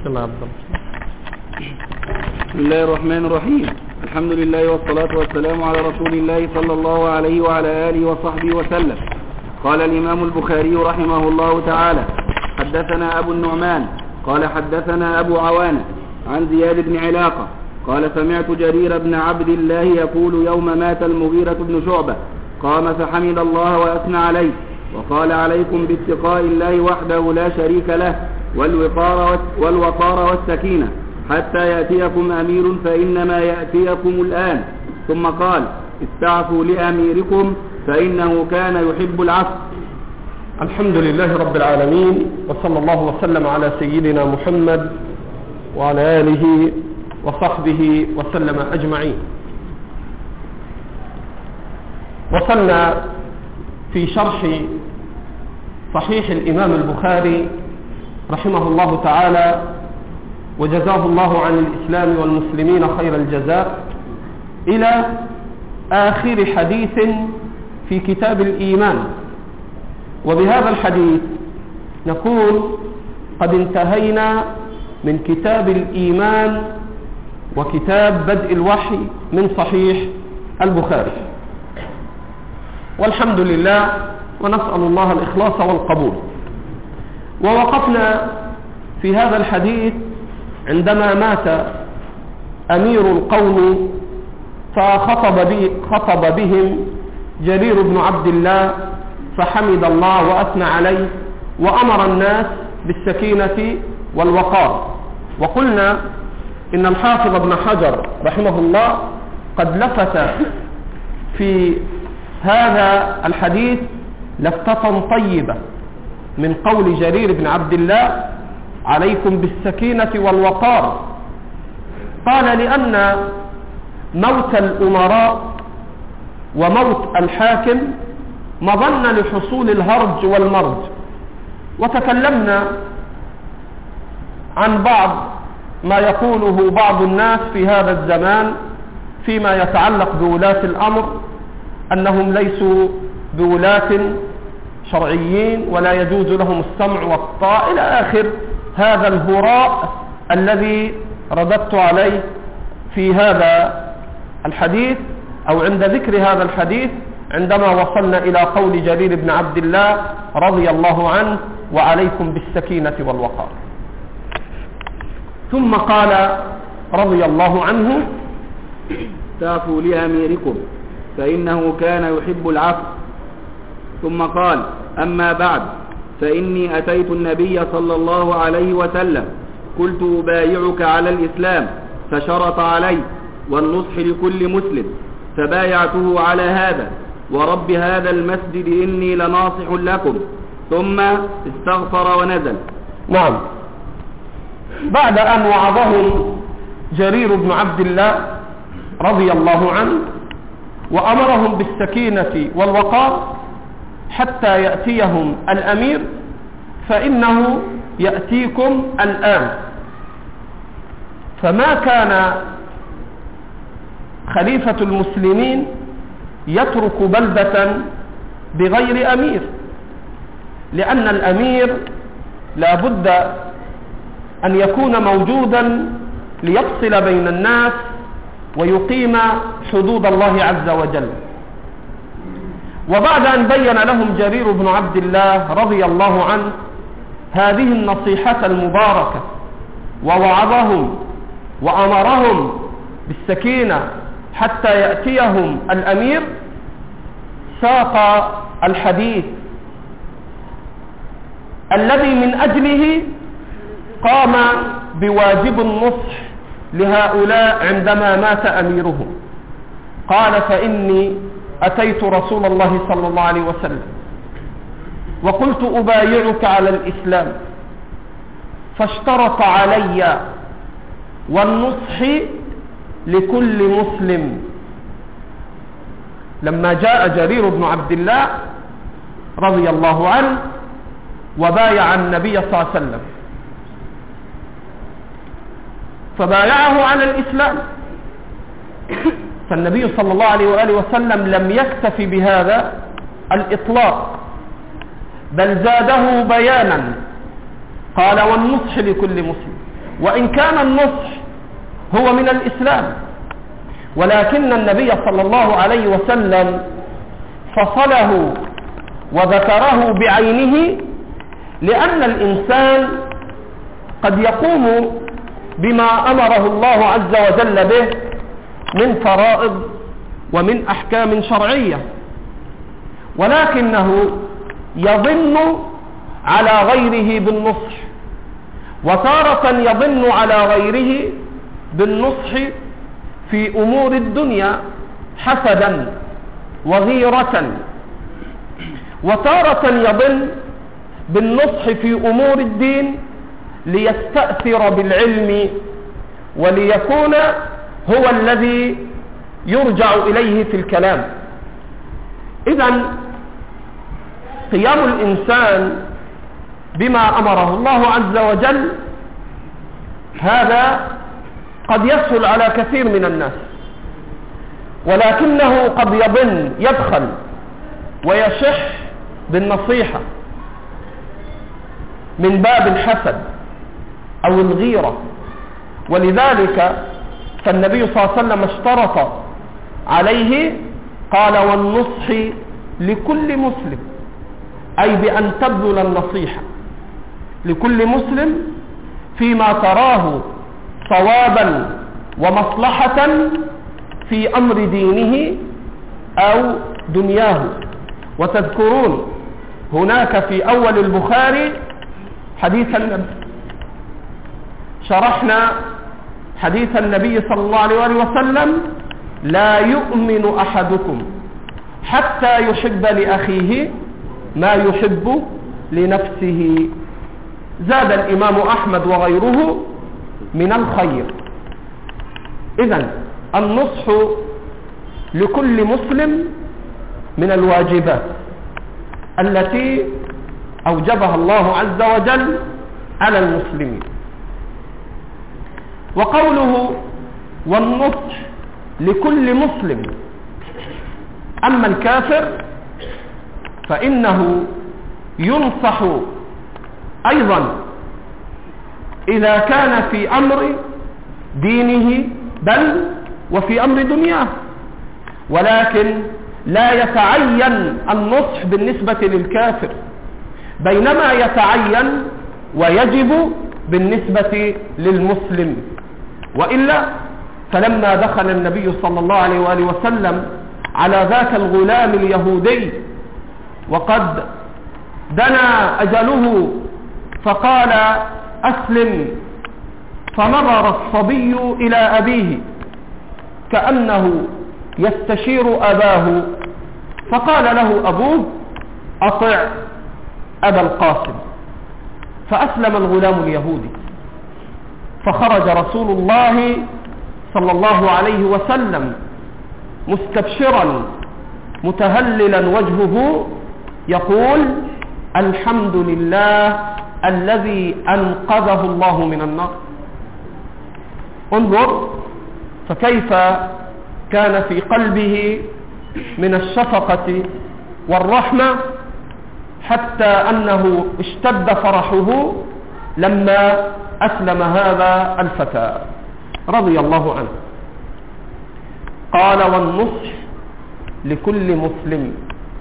الله عبد الله. بسم الله الرحمن الرحيم. الحمد لله والصلاة والسلام على رسول الله صلى الله عليه وعلى آله وصحبه وسلم. قال الإمام البخاري رحمه الله تعالى: حدثنا أبو النعمان قال حدثنا أبو عوانة عن زياد بن علاقة قال: سمعت جرير بن عبد الله يقول يوم مات المغيرة بن شعبة: قام فحمد الله وأثنى عليه وقال: عليكم باتقاء الله وحده لا شريك له والوقار والسكينة حتى يأتيكم أمير فإنما يأتيكم الآن. ثم قال: استعفوا لأميركم فإنه كان يحب العفو. الحمد لله رب العالمين، وصلى الله وسلم على سيدنا محمد وعلى آله وصحبه وسلم أجمعين. وصلنا في شرح صحيح الإمام البخاري رحمه الله تعالى وجزاه الله عن الإسلام والمسلمين خير الجزاء إلى آخر حديث في كتاب الإيمان. وبهذا الحديث نكون قد انتهينا من كتاب الإيمان وكتاب بدء الوحي من صحيح البخاري، والحمد لله، ونسأل الله الإخلاص والقبول. ووقفنا في هذا الحديث عندما مات أمير القوم فخطب بهم جرير بن عبد الله فحمد الله وأثنى عليه وأمر الناس بالسكينة والوقار. وقلنا إن الحافظ ابن حجر رحمه الله قد لفت في هذا الحديث لفتة طيبة من قول جرير بن عبد الله: عليكم بالسكينة والوقار. قال: لأن موت الأمراء وموت الحاكم مظن لحصول الهرج والمرج. وتكلمنا عن بعض ما يقوله بعض الناس في هذا الزمان فيما يتعلق بولاة الأمر، أنهم ليسوا بولاة شرعيين ولا يجوز لهم السمع والطاعة إلى آخر هذا الهراء الذي رددت عليه في هذا الحديث أو عند ذكر هذا الحديث عندما وصلنا إلى قول جرير بن عبد الله رضي الله عنه: وعليكم بالسكينة والوقار. ثم قال رضي الله عنه: استعفوا لأميركم فإنه كان يحب العفو. ثم قال: أما بعد، فإني أتيت النبي صلى الله عليه وسلم قلت: أبايعك على الإسلام، فشرط علي والنصح لكل مسلم، فبايعته على هذا، ورب هذا المسجد إني لناصح لكم. ثم استغفر ونزل. نعم، بعد أن وعظهم جرير بن عبد الله رضي الله عنه وأمرهم بالسكينة والوقار حتى يأتيهم الأمير، فإنه يأتيكم الآن. فما كان خليفة المسلمين يترك بلدة بغير أمير، لأن الأمير لا بد أن يكون موجودا ليفصل بين الناس ويقيم حدود الله عز وجل. وبعد أن بين لهم جرير بن عبد الله رضي الله عنه هذه النصيحة المباركة ووعظهم وأمرهم بالسكينة حتى يأتيهم الأمير، ساق الحديث الذي من أجله قام بواجب النصح لهؤلاء عندما مات أميرهم. قال: فإني أتيت رسول الله صلى الله عليه وسلم وقلت: أبايعك على الإسلام، فاشترط علي والنصح لكل مسلم. لما جاء جرير بن عبد الله رضي الله عنه وبايع النبي صلى الله عليه وسلم، فبايعه على الإسلام، فالنبي صلى الله عليه وآله وسلم لم يكتف بهذا الإطلاق، بل زاده بيانا، قال: والنصح لكل مسلم. وإن كان النصح هو من الإسلام، ولكن النبي صلى الله عليه وسلم فصله وذكره بعينه، لأن الإنسان قد يقوم بما أمره الله عز وجل به من فرائض ومن أحكام شرعية، ولكنه يظن على غيره بالنصح، وتارة يظن على غيره بالنصح في أمور الدنيا حسدا وغيرة، وتارة يظن بالنصح في أمور الدين ليستأثر بالعلم وليكون هو الذي يرجع إليه في الكلام. إذن قيام الإنسان بما أمره الله عز وجل هذا قد يسهل على كثير من الناس، ولكنه قد يبخل ويشح بالنصيحة من باب الحسد أو الغيرة. ولذلك فالنبي صلى الله عليه وسلم اشترط عليه، قال: والنصح لكل مسلم، أي بأن تبذل النصيحة لكل مسلم فيما تراه صوابا ومصلحة في أمر دينه أو دنياه. وتذكرون هناك في أول البخاري شرحنا حديث النبي صلى الله عليه وسلم: لا يؤمن أحدكم حتى يحب لأخيه ما يحب لنفسه. زاد الإمام أحمد وغيره من الخير. إذن النصح لكل مسلم من الواجبات التي أوجبها الله عز وجل على المسلمين. وقوله والنصح لكل مسلم، أما الكافر فإنه ينصح أيضا إذا كان في أمر دينه بل وفي أمر دنياه، ولكن لا يتعين النصح بالنسبة للكافر، بينما يتعين ويجب بالنسبة للمسلم. وإلا فلما دخل النبي صلى الله عليه وآله وسلم على ذاك الغلام اليهودي وقد دنا أجله فقال: أسلم، فنظر الصبي إلى أبيه كأنه يستشير أباه، فقال له أبوه: أطع أبا القاسم. فأسلم الغلام اليهودي، فخرج رسول الله صلى الله عليه وسلم مستبشرا متهللا وجهه يقول: الحمد لله الذي أنقذه الله من النار. انظر فكيف كان في قلبه من الشفقة والرحمة، حتى أنه اشتد فرحه لما أسلم هذا الفتى رضي الله عنه. قال: والنصح لكل مسلم،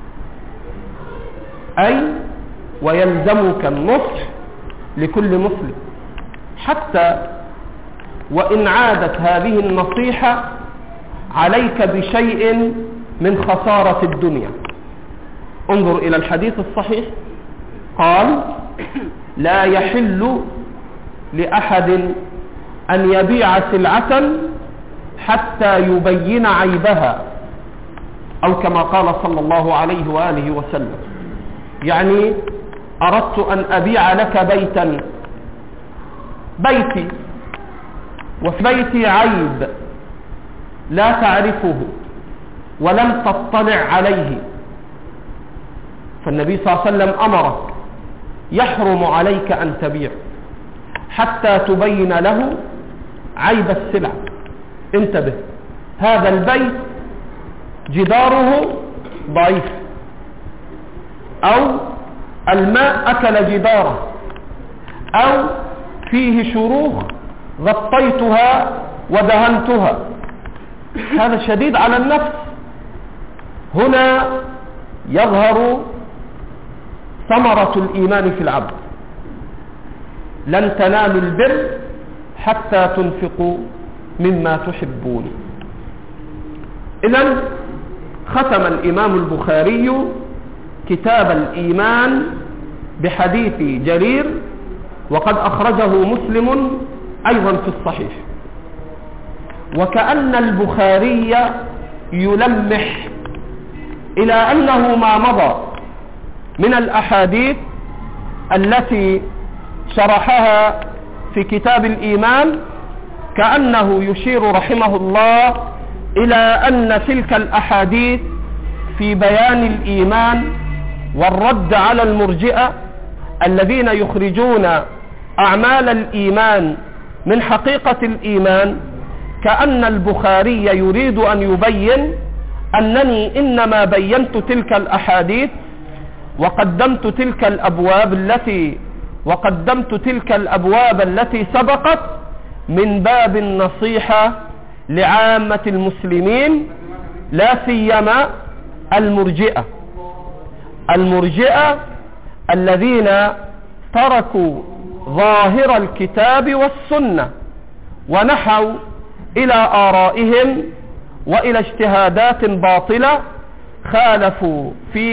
أي ويلزمك النصح لكل مسلم، حتى وإن عادت هذه النصيحة عليك بشيء من خسارة الدنيا. انظر إلى الحديث الصحيح، قال: لا يحل لأحد أن يبيع سلعة حتى يبين عيبها، أو كما قال صلى الله عليه وآله وسلم. يعني أردت أن أبيع لك بيتي وفي بيتي عيب لا تعرفه ولم تطلع عليه، فالنبي صلى الله عليه وسلم أمره: يحرم عليك أن تبيع حتى تبين له عيب السلع. انتبه، هذا البيت جداره ضعيف، أو الماء أكل جداره، أو فيه شروخ غطيتها ودهنتها. هذا شديد على النفس. هنا يظهر ثمرة الإيمان في العبد. لن تنالوا البر حتى تنفقوا مما تحبون. إذن ختم الإمام البخاري كتاب الإيمان بحديث جرير، وقد أخرجه مسلم أيضا في الصحيح. وكأن البخاري يلمح إلى أنه ما مضى من الأحاديث التي شرحها في كتاب الإيمان كأنه يشير رحمه الله إلى أن تلك الأحاديث في بيان الإيمان والرد على المرجئة الذين يخرجون أعمال الإيمان من حقيقة الإيمان، كأن البخاري يريد أن يبين أنني إنما بينت تلك الأحاديث وقدمت تلك الأبواب التي سبقت من باب النصيحة لعامة المسلمين، لا سيما المرجئة الذين تركوا ظاهر الكتاب والسنة ونحوا إلى آرائهم وإلى اجتهادات باطلة خالفوا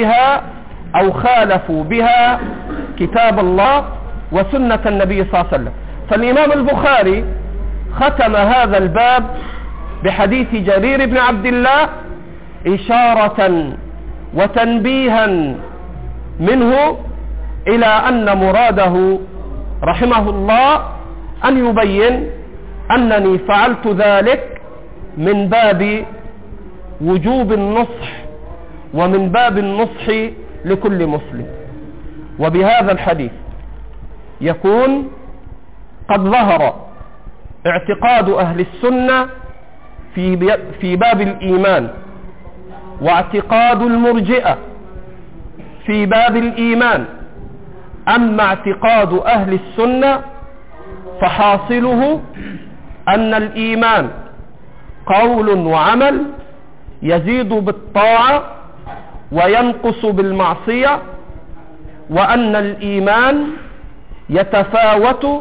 بها كتاب الله وسنة النبي صلى الله عليه وسلم. فالإمام البخاري ختم هذا الباب بحديث جرير بن عبد الله إشارة وتنبيها منه إلى أن مراده رحمه الله أن يبين أنني فعلت ذلك من باب وجوب النصح ومن باب النصح لكل مسلم. وبهذا الحديث يكون قد ظهر اعتقاد أهل السنة في باب الإيمان، واعتقاد المرجئة في باب الإيمان. أما اعتقاد أهل السنة فحاصله أن الإيمان قول وعمل يزيد بالطاعة وينقص بالمعصية، وأن الإيمان يتفاوت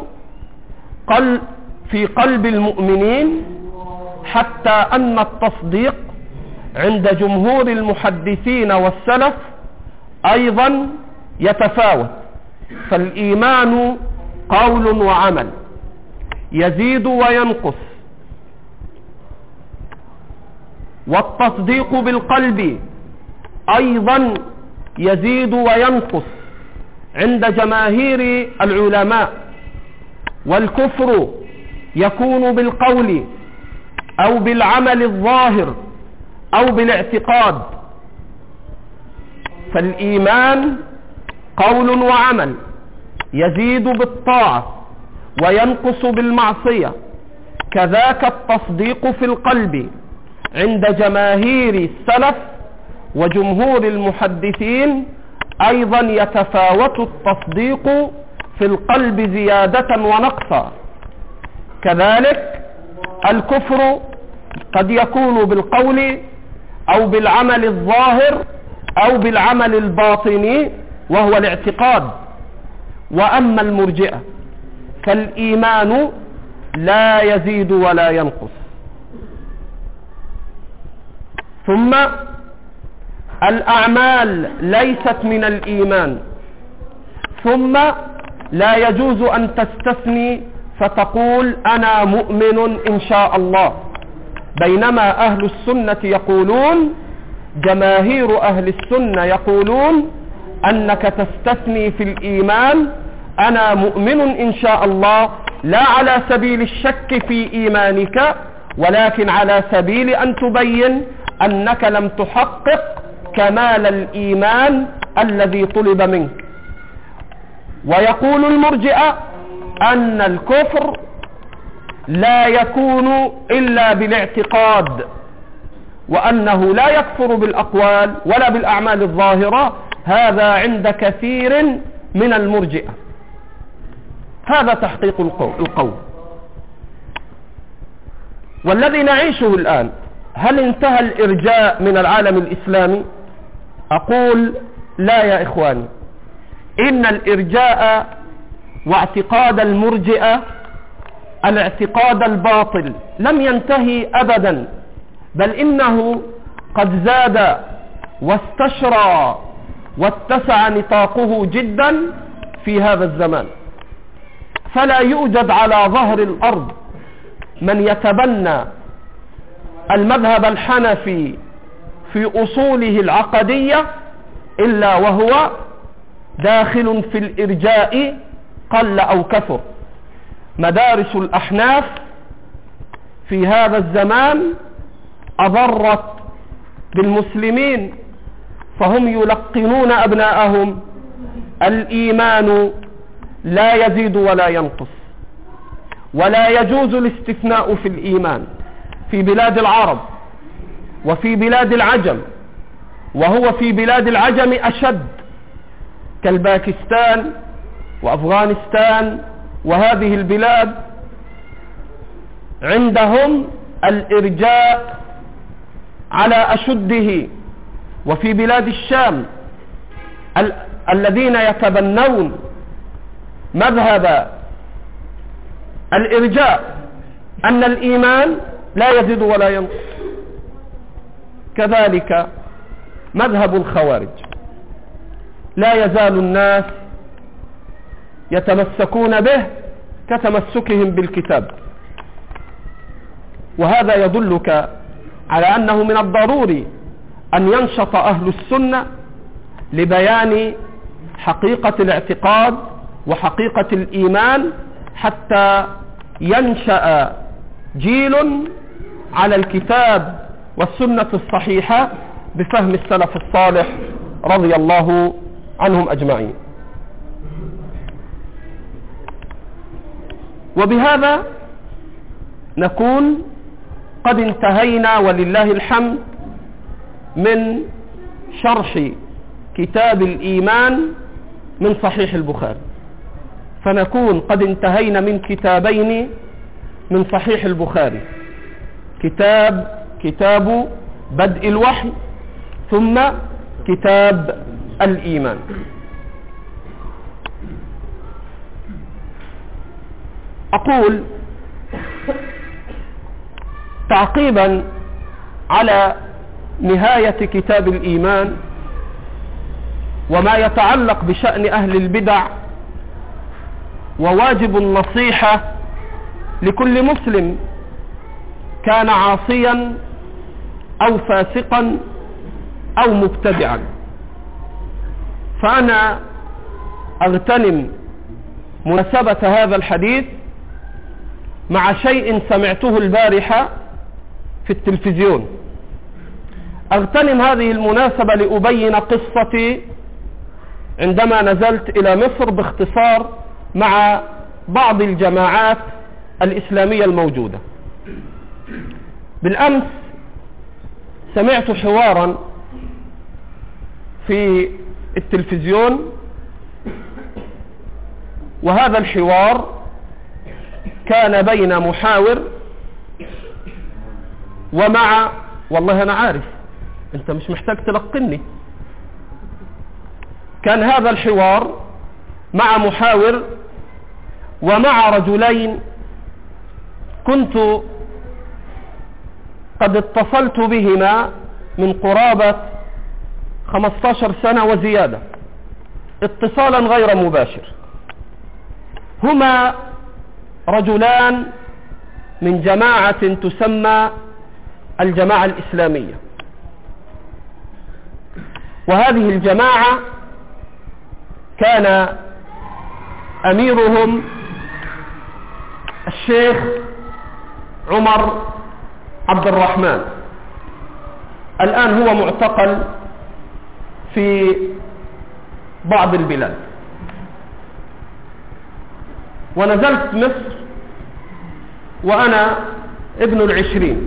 في قلب المؤمنين، حتى أن التصديق عند جمهور المحدثين والسلف أيضا يتفاوت. فالإيمان قول وعمل يزيد وينقص، والتصديق بالقلب أيضا يزيد وينقص عند جماهير العلماء. والكفر يكون بالقول أو بالعمل الظاهر أو بالاعتقاد. فالإيمان قول وعمل يزيد بالطاعة وينقص بالمعصية، كذاك التصديق في القلب عند جماهير السلف وجمهور المحدثين أيضا يتفاوت التصديق في القلب زيادة ونقصا. كذلك الكفر قد يكون بالقول أو بالعمل الظاهر أو بالعمل الباطني وهو الاعتقاد. وأما المرجئة فالإيمان لا يزيد ولا ينقص. ثم الأعمال ليست من الإيمان. ثم لا يجوز أن تستثني فتقول أنا مؤمن إن شاء الله، بينما أهل السنة يقولون، جماهير أهل السنة يقولون أنك تستثني في الإيمان أنا مؤمن إن شاء الله، لا على سبيل الشك في إيمانك، ولكن على سبيل أن تبين أنك لم تحقق كمال الإيمان الذي طلب منك. ويقول المرجئة أن الكفر لا يكون إلا بالاعتقاد، وأنه لا يكفر بالأقوال ولا بالأعمال الظاهرة. هذا عند كثير من المرجئة. هذا تحقيق القول. والذي نعيشه الآن، هل انتهى الإرجاء من العالم الإسلامي؟ أقول لا يا إخواني، إن الإرجاء واعتقاد المرجئة الاعتقاد الباطل لم ينتهي أبدا، بل إنه قد زاد واستشرى واتسع نطاقه جدا في هذا الزمان. فلا يوجد على ظهر الأرض من يتبنى المذهب الحنفي في أصوله العقدية إلا وهو داخل في الإرجاء قل أو كثر. مدارس الأحناف في هذا الزمان أضرت بالمسلمين، فهم يلقنون أبناءهم الإيمان لا يزيد ولا ينقص، ولا يجوز الاستثناء في الإيمان في بلاد العرب وفي بلاد العجم، وهو في بلاد العجم أشد كالباكستان وأفغانستان وهذه البلاد، عندهم الإرجاء على أشده. وفي بلاد الشام الذين يتبنون مذهب الإرجاء أن الإيمان لا يزيد ولا ينقص. كذلك مذهب الخوارج، لا يزال الناس يتمسكون به كتمسكهم بالكتاب، وهذا يدلك على أنه من الضروري أن ينشط أهل السنة لبيان حقيقة الاعتقاد وحقيقة الإيمان، حتى ينشأ جيل على الكتاب والسنة الصحيحة بفهم السلف الصالح رضي الله عنهم أجمعين. وبهذا نكون قد انتهينا ولله الحمد من شرح كتاب الإيمان من صحيح البخاري، فنكون قد انتهينا من كتابين من صحيح البخاري، كتاب بدء الوحي، ثم كتاب الإيمان. أقول تعقيبا على نهاية كتاب الإيمان وما يتعلق بشأن أهل البدع، وواجب النصيحة لكل مسلم كان عاصيا أو فاسقا أو مبتدعا. فأنا أغتنم مناسبة هذا الحديث مع شيء سمعته البارحة في التلفزيون. أغتنم هذه المناسبة لأبين قصتي عندما نزلت إلى مصر باختصار مع بعض الجماعات الإسلامية الموجودة. بالأمس سمعت حوارا في التلفزيون، وهذا الحوار كان بين محاور ومع، والله أنا عارف أنت مش محتاج تلقني، كان هذا الحوار مع محاور ومع رجلين كنت قد اتصلت بهما من قرابة 15 سنة وزيادة اتصالا غير مباشر. هما رجلان من جماعة تسمى الجماعة الإسلامية، وهذه الجماعة كان أميرهم الشيخ عمر عبد الرحمن، الآن هو معتقل في بعض البلاد. ونزلت مصر وأنا ابن 20،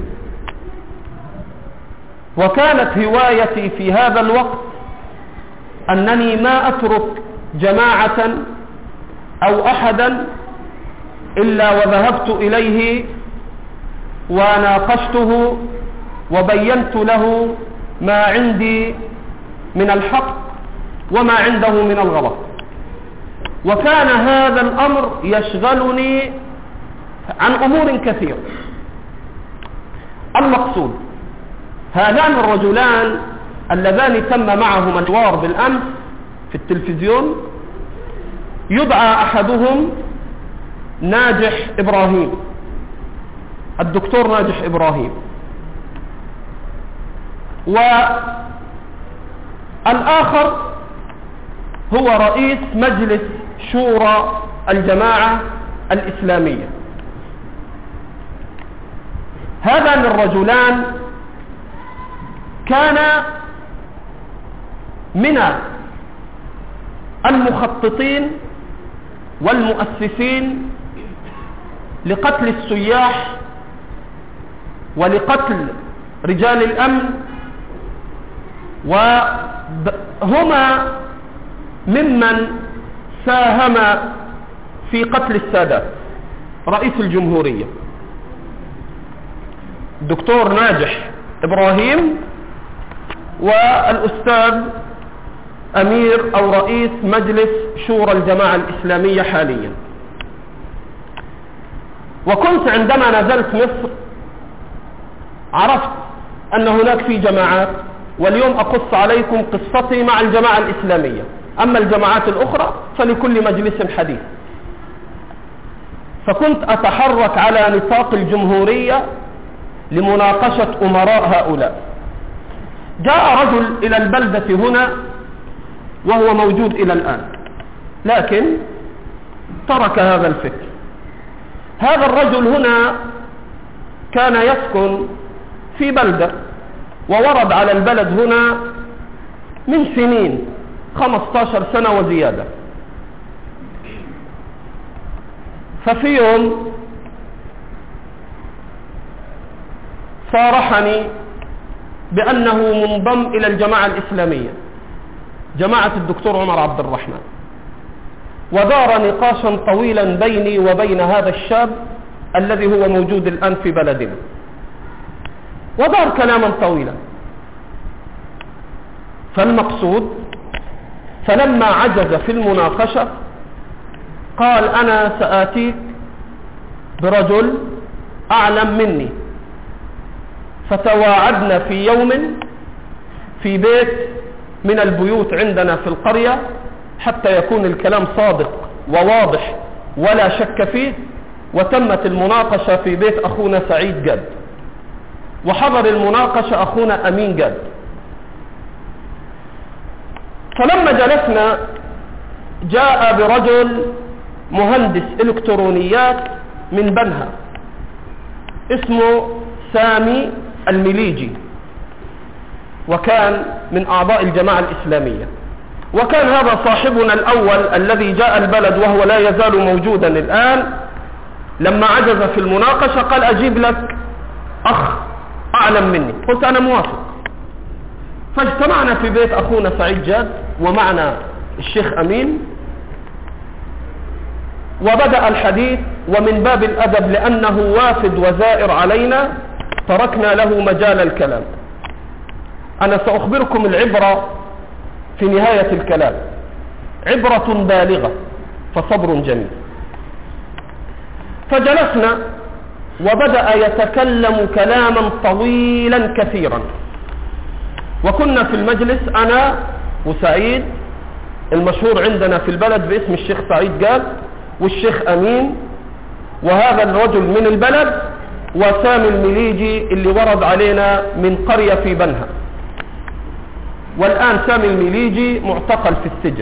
وكانت هوايتي في هذا الوقت أنني ما أترك جماعة أو أحدا إلا وذهبت إليه وناقشته وبينت له ما عندي من الحق وما عنده من الغلط، وكان هذا الأمر يشغلني عن أمور كثيرة. المقصود هذان الرجلان اللذان تم معهما الحوار بالأمس في التلفزيون، يدعى أحدهم ناجح إبراهيم، الدكتور ناجح إبراهيم، والآخر هو رئيس مجلس شورى الجماعة الإسلامية. هذان الرجلان كان من المخططين والمؤسسين لقتل السياح ولقتل رجال الأمن، وهما ممن ساهم في قتل السادات رئيس الجمهورية الدكتور ناجح إبراهيم، والأستاذ أمير أو رئيس مجلس شورى الجماعة الإسلامية حاليا. وكنت عندما نزلت مصر عرفت أن هناك في جماعات، واليوم أقص عليكم قصتي مع الجماعة الإسلامية، أما الجماعات الأخرى فلكل مجلس حديث. فكنت أتحرك على نطاق الجمهورية لمناقشة أمراء هؤلاء. جاء رجل إلى البلدة هنا وهو موجود إلى الآن، لكن ترك هذا الفكر. هذا الرجل هنا كان يسكن في بلدة وورد على البلد هنا من سنين 15 سنة وزيادة. ففي يوم صارحني بأنه منضم إلى الجماعة الإسلامية، جماعة الدكتور عمر عبد الرحمن، ودار نقاشا طويلا بيني وبين هذا الشاب الذي هو موجود الآن في بلدنا، ودار كلاما طويلا. فالمقصود فلما عجز في المناقشة قال أنا سآتيك برجل أعلم مني. فتواعدنا في يوم في بيت من البيوت عندنا في القرية حتى يكون الكلام صادق وواضح ولا شك فيه. وتمت المناقشة في بيت أخونا سعيد جاد، وحضر المناقشة أخونا أمين جاد. فلما جلسنا جاء برجل مهندس إلكترونيات من بنها اسمه سامي المليجي، وكان من أعضاء الجماعة الإسلامية. وكان هذا صاحبنا الأول الذي جاء البلد وهو لا يزال موجودا الآن. لما عجز في المناقشة قال أجيب لك أخ أعلم مني. قلت أنا موافق. فاجتمعنا في بيت أخونا سعيد جاد ومعنا الشيخ أمين، وبدأ الحديث. ومن باب الأدب لأنه وافد وزائر علينا تركنا له مجال الكلام. أنا سأخبركم العبرة في نهاية الكلام، عبرة بالغة فصبر جميل. فجلسنا وبدأ يتكلم كلاما طويلا كثيرا، وكنا في المجلس أنا وسعيد المشهور عندنا في البلد باسم الشيخ سعيد جاد، والشيخ أمين، وهذا الرجل من البلد، وسامي المليجي اللي ورد علينا من قرية في بنها. والآن سامي المليجي معتقل في السجن.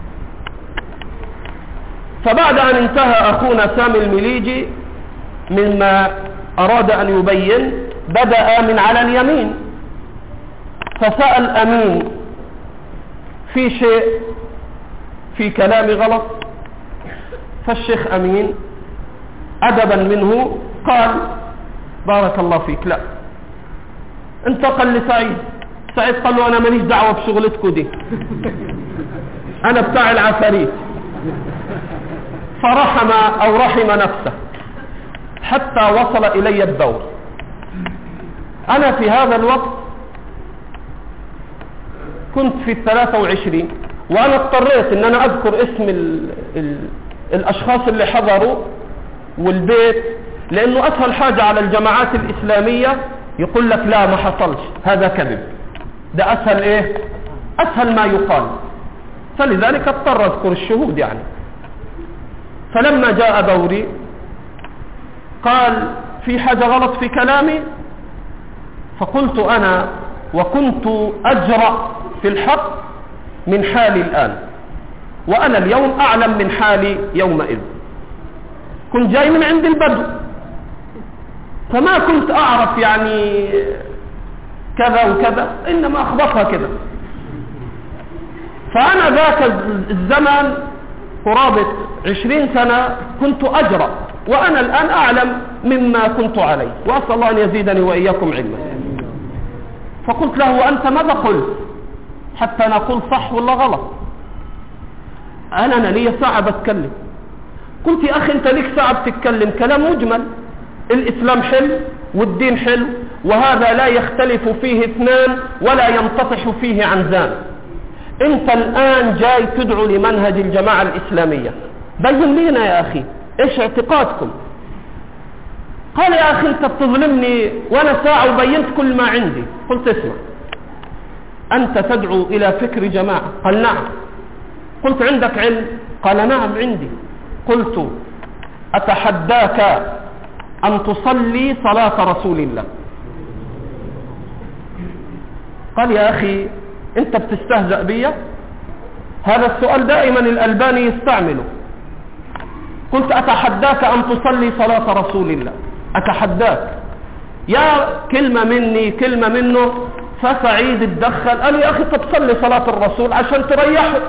فبعد أن انتهى أخونا سامي المليجي مما أراد أن يبين بدأ من على اليمين، فسأل أمين في شيء في كلامي غلط. فالشيخ أمين أدبا منه قال بارك الله فيك، لا. انتقل لسعيد. سعيد قال له أنا ماليش دعوة بشغلتكم دي، أنا بتاع العفاريت. فرحم أو رحم نفسه حتى وصل إلي الدور. أنا في هذا الوقت كنت في 23، وأنا اضطريت أن أنا أذكر اسم الأشخاص اللي حضروا والبيت، لأنه أسهل حاجة على الجماعات الإسلامية يقول لك لا ما حصلش، هذا كذب، ده أسهل إيه؟ أسهل ما يقال، فلذلك اضطر أذكر الشهود يعني. فلما جاء دوري قال في حاجة غلط في كلامي، فقلت أنا وكنت أجرأ في الحق من حالي الآن، وأنا اليوم أعلم من حالي يومئذ. كنت جاي من عند البدو، فما كنت أعرف يعني كذا وكذا، إنما أخبطها كذا. فأنا ذاك الزمن قرابة 20 سنة كنت أجرأ، وأنا الآن أعلم مما كنت عليه، وأسأل الله أن يزيدني وإياكم علما. فقلت له أنت ماذا قلت حتى نقول صح ولا غلط؟ أنا لي ساعة بتكلم. قلت يا أخي أنت ليك ساعة بتتكلم كلام مجمل، الإسلام حلو والدين حلو، وهذا لا يختلف فيه اثنان ولا ينتطح فيه عنزان. أنت الآن جاي تدعو لمنهج الجماعة الإسلامية، بين لنا يا أخي إيش اعتقادكم؟ قال يا أخي أنت بتظلمني وأنا ساعة وبينت كل ما عندي. قلت اسمع، أنت تدعو إلى فكر جماعة؟ قال نعم. قلت عندك علم؟ قال نعم عندي. قلت أتحداك أن تصلي صلاة رسول الله. قال يا أخي أنت بتستهزأ بي؟ هذا السؤال دائما الألباني يستعمله. قلت أتحداك أن تصلي صلاة رسول الله، أتحداك. يا كلمة مني كلمة منه، فسعيد اتدخل قال يا أخي طب صلي صلاة الرسول عشان تريحه.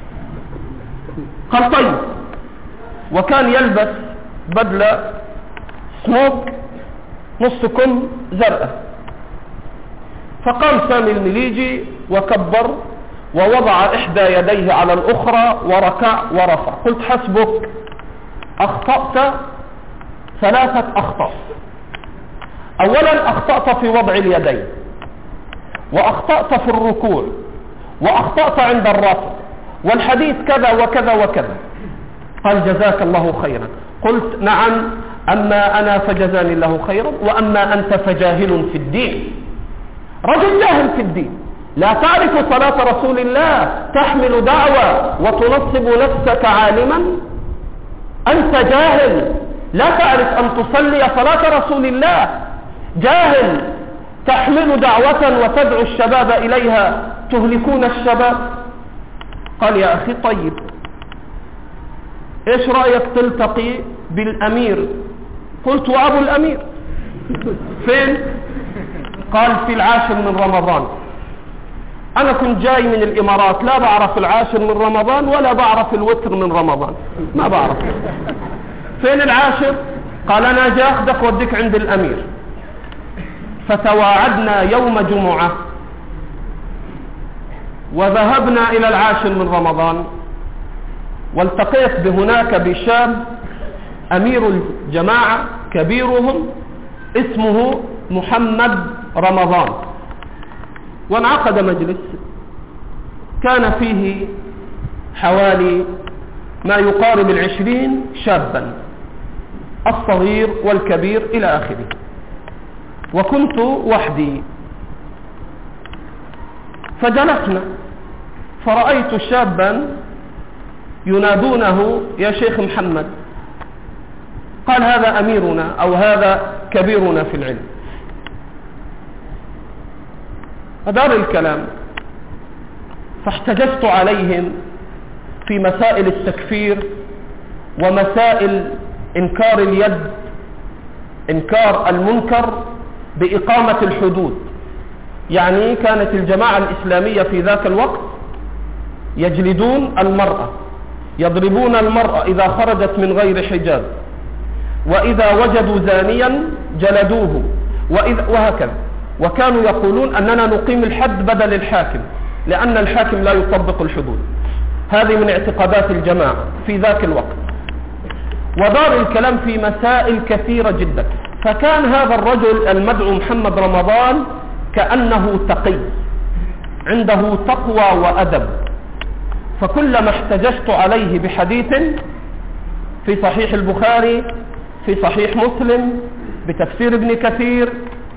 قال طيب. وكان يلبس بدلة سموك نص كم زرقاء. فقام سامي المليجي وكبر ووضع إحدى يديه على الأخرى وركع ورفع. قلت حسبك، أخطأت 3 أخطاء. أولا أخطأت في وضع اليدين، وأخطأت في الركوع، وأخطأت عند الرفع، والحديث كذا وكذا وكذا. قال جزاك الله خيرا. قلت نعم، أما أنا فجزاني الله خيرا، وأما أنت فجاهل في الدين، رجل جاهل في الدين، لا تعرف صلاة رسول الله، تحمل دعوة وتنصب نفسك عالما. أنت جاهل لا تعرف أن تصلي صلاة رسول الله، جاهل تحمل دعوة وتدعو الشباب إليها، تهلكون الشباب. قال يا أخي طيب إيش رأيك تلتقي بالأمير؟ قلت وأبو الأمير فين؟ قال في 10 من رمضان. أنا كنت جاي من الإمارات، لا بعرف 10 من رمضان ولا بعرف الوتر من رمضان، ما بعرف. فين 10؟ قال أنا جاي أخذك وديك عند الأمير. فتواعدنا يوم جمعة وذهبنا إلى 10 من رمضان، والتقيت بهناك بشاب أمير الجماعة كبيرهم اسمه محمد رمضان. وانعقد مجلس كان فيه حوالي ما يقارب 20 شابا، الصغير والكبير إلى آخره، وكنت وحدي. فجلسنا فرأيت شابا ينادونه يا شيخ محمد. قال هذا أميرنا أو هذا كبيرنا في العلم. فدار الكلام، فاحتجزت عليهم في مسائل التكفير ومسائل إنكار اليد، إنكار المنكر بإقامة الحدود. يعني كانت الجماعة الإسلامية في ذاك الوقت يجلدون المرأة، يضربون المرأة إذا خرجت من غير حجاب، وإذا وجدوا زانيا جلدوه، وهكذا. وكانوا يقولون أننا نقيم الحد بدل الحاكم، لأن الحاكم لا يطبق الحدود. هذه من اعتقادات الجماعة في ذاك الوقت. ودار الكلام في مسائل كثيرة جدا. فكان هذا الرجل المدعو محمد رمضان كأنه تقي، عنده تقوى وأدب، فكلما احتججت عليه بحديث في صحيح البخاري، في صحيح مسلم، بتفسير ابن كثير،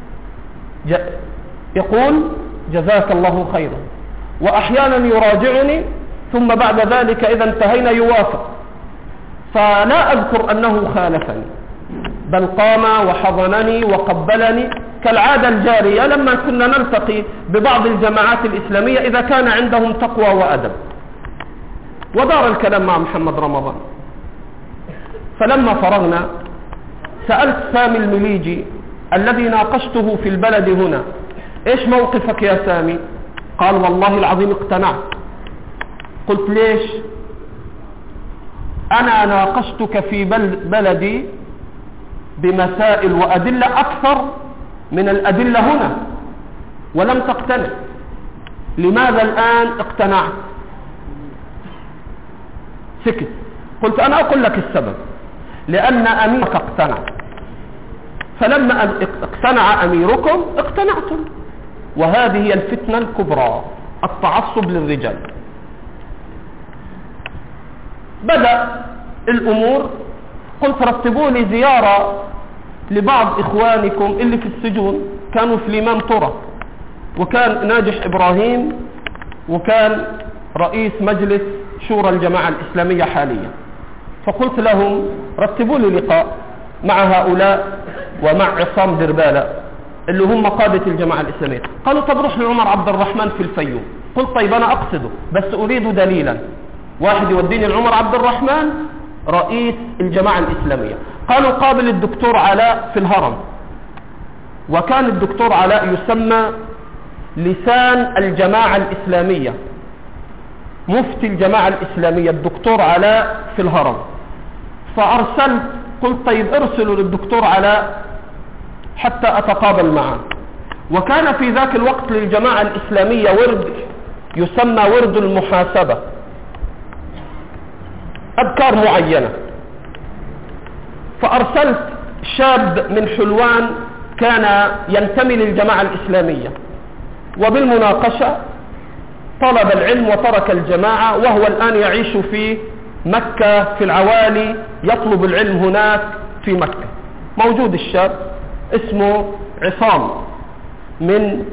يقول جزاك الله خيرا، وأحيانا يراجعني، ثم بعد ذلك إذا انتهينا يوافق. فلا أذكر أنه خالفني، بل قام وحضنني وقبلني كالعادة الجارية لما كنا نلتقي ببعض الجماعات الإسلامية إذا كان عندهم تقوى وأدب. ودار الكلام مع محمد رمضان. فلما فرغنا سألت سامي المليجي الذي ناقشته في البلد هنا: إيش موقفك يا سامي؟ قال: والله العظيم اقتنعت. قلت: ليش؟ أنا ناقشتك في بلدي بمسائل وأدلة أكثر من الأدلة هنا ولم تقتنع، لماذا الآن اقتنعت؟ سكت. قلت: أنا أقول لك السبب، لأن أميرك اقتنع، فلما اقتنع أميركم اقتنعتم، وهذه هي الفتنة الكبرى، التعصب للرجال. بدأ الأمور. قلت: رتبوا لي زيارة لبعض إخوانكم اللي في السجون، كانوا في الإمام طرة، وكان ناجح إبراهيم، وكان رئيس مجلس شورى الجماعة الإسلامية حاليا. فقلت لهم: رتبوا لي لقاء مع هؤلاء ومع عصام دربالة اللي هم قادة الجماعة الإسلامية. قالوا: طب روح لعمر عبد الرحمن في الفيوم. قلت: طيب أنا أقصده، بس أريد دليلا، واحد يوديني لعمر عبد الرحمن رئيس الجماعة الإسلامية. قالوا: قابل الدكتور علاء في الهرم. وكان الدكتور علاء يسمى لسان الجماعة الإسلامية، مفتي الجماعة الإسلامية الدكتور علاء في الهرم. فأرسلت، قلت: طيب ارسلوا للدكتور علاء حتى أتقابل معه. وكان في ذاك الوقت للجماعة الإسلامية ورد يسمى ورد المحاسبة، أذكار معينة. فأرسلت شاب من حلوان كان ينتمي للجماعة الإسلامية، وبالمناقشة طلب العلم وترك الجماعة، وهو الآن يعيش في مكة في العوالي، يطلب العلم هناك في مكة. موجود الشاب اسمه عصام من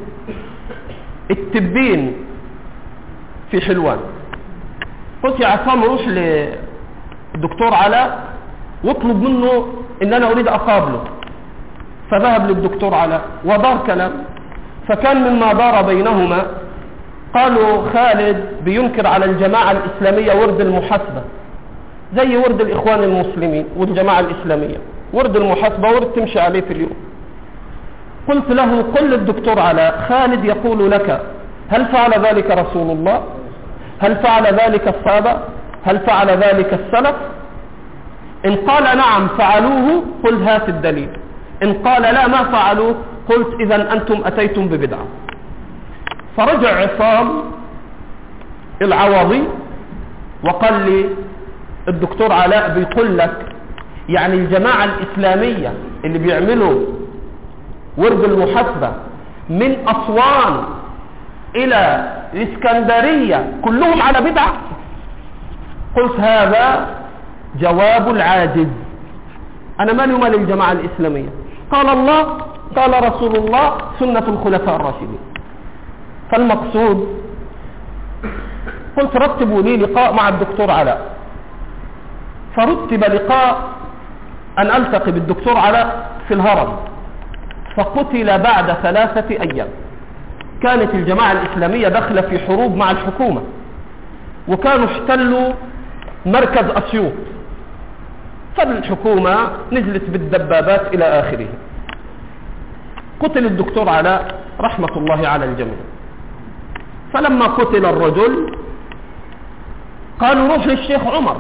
التبين في حلوان. قلت: يا عصام روح للدكتور علاء واطلب منه ان انا اريد اقابله. فذهب للدكتور علاء ودار كلام. فكان مما دار بينهما، قالوا: خالد بينكر على الجماعة الإسلامية ورد المحاسبة زي ورد الإخوان المسلمين والجماعة الإسلامية، ورد المحاسبة ورد تمشي عليه في اليوم. قلت له: قل للدكتور علاء خالد يقول لك: هل فعل ذلك رسول الله؟ هل فعل ذلك الصحابة؟ هل فعل ذلك السلف؟ إن قال نعم فعلوه قل هات الدليل، إن قال لا ما فعلوه قلت إذن أنتم أتيتم ببدعة. فرجع عصام العوضي وقال لي: الدكتور علاء بيقول لك يعني الجماعة الإسلامية اللي بيعملوا ورد المحاسبة من أسوان إلى الإسكندرية كلهم على بدعة؟ قلت: هذا جواب العاجز، أنا مالي ومال الجماعة الإسلامية، قال الله قال رسول الله سنة الخلفاء الراشدين. فالمقصود، قلت: رتبوا لي لقاء مع الدكتور علاء. فرتب لقاء أن ألتقي بالدكتور علاء في الهرم. فقتل بعد 3 أيام. كانت الجماعة الإسلامية داخلة في حروب مع الحكومة، وكانوا احتلوا مركز أسيوط، فالحكومة نزلت بالدبابات إلى آخره. قتل الدكتور علاء رحمة الله على الجميع. فلما قتل الرجل قالوا: روح للشيخ عمر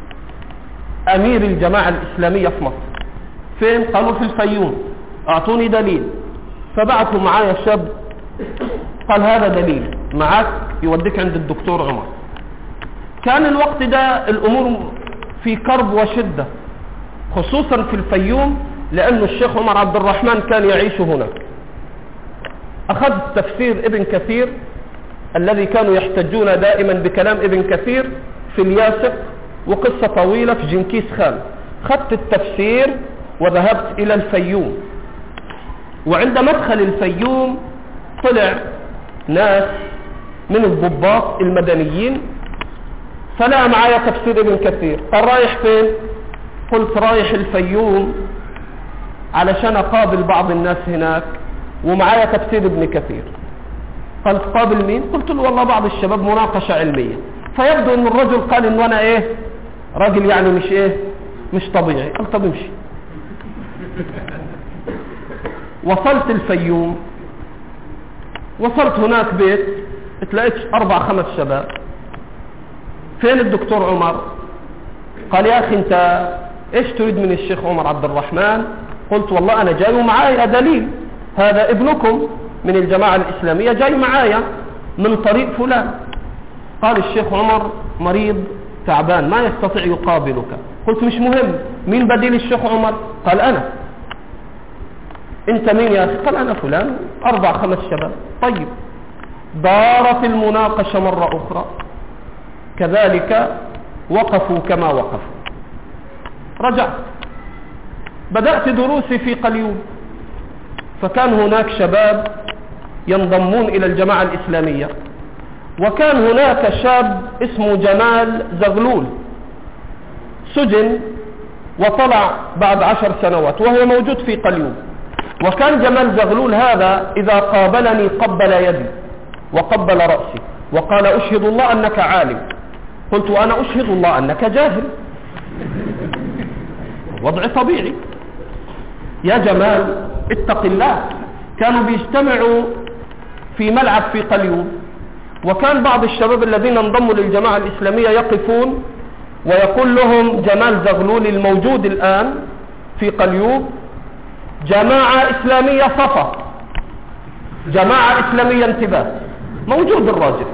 أمير الجماعة الإسلامية في مصر. فين؟ قالوا: في الفيوم. أعطوني دليل. فبعثوا معايا شاب قال: هذا دليل معك يوديك عند الدكتور عمر. كان الوقت ده الأمور في كرب وشدة، خصوصا في الفيوم لأن الشيخ عمر عبد الرحمن كان يعيش هناك. أخذت تفسير ابن كثير الذي كانوا يحتجون دائما بكلام ابن كثير في الياسق، وقصة طويلة في جنكيز خان. خدت التفسير وذهبت إلى الفيوم، وعند مدخل الفيوم طلع ناس من الضباط المدنيين، فلا معايا تفسير ابن كثير. قال رايح فين؟ قلت رايح الفيوم علشان أقابل بعض الناس هناك ومعايا تفسير ابن كثير. قال تقابل مين؟ قلت له والله بعض الشباب مناقشة علمية. فيبدو ان الرجل قال ان انا راجل يعني مش طبيعي. قال طب امشي. وصلت الفيوم، وصلت هناك بيت اتلقيت 4-5 شباب. فين الدكتور عمر؟ قال يا اخي انت ايش تريد من الشيخ عمر عبد الرحمن؟ قلت والله انا جاي ومعايا دليل، هذا ابنكم من الجماعة الإسلامية جاي معايا من طريق فلان. قال الشيخ عمر مريض تعبان ما يستطيع يقابلك. قلت مش مهم، مين بديل الشيخ عمر؟ قال أنا. أنت مين يا أخي؟ قال أنا فلان. 4-5 شباب. طيب، دارت المناقشة مرة أخرى، كذلك وقفوا كما وقفوا. رجعت بدأت دروسي في قليوب، فكان هناك شباب ينضمون إلى الجماعة الإسلامية، وكان هناك شاب اسمه جمال زغلول سجن وطلع بعد 10 سنوات وهو موجود في قليوب. وكان جمال زغلول هذا إذا قابلني قبل يدي وقبل رأسي وقال أشهد الله أنك عالم. قلت وأنا أشهد الله أنك جاهل. وضع طبيعي. يا جمال اتق الله. كانوا بيجتمعوا في ملعب في قليوب، وكان بعض الشباب الذين انضموا للجماعة الإسلامية يقفون ويقول لهم جمال زغلول الموجود الآن في قليوب جماعة إسلامية صفا، جماعة إسلامية انتباه. موجود الراجل.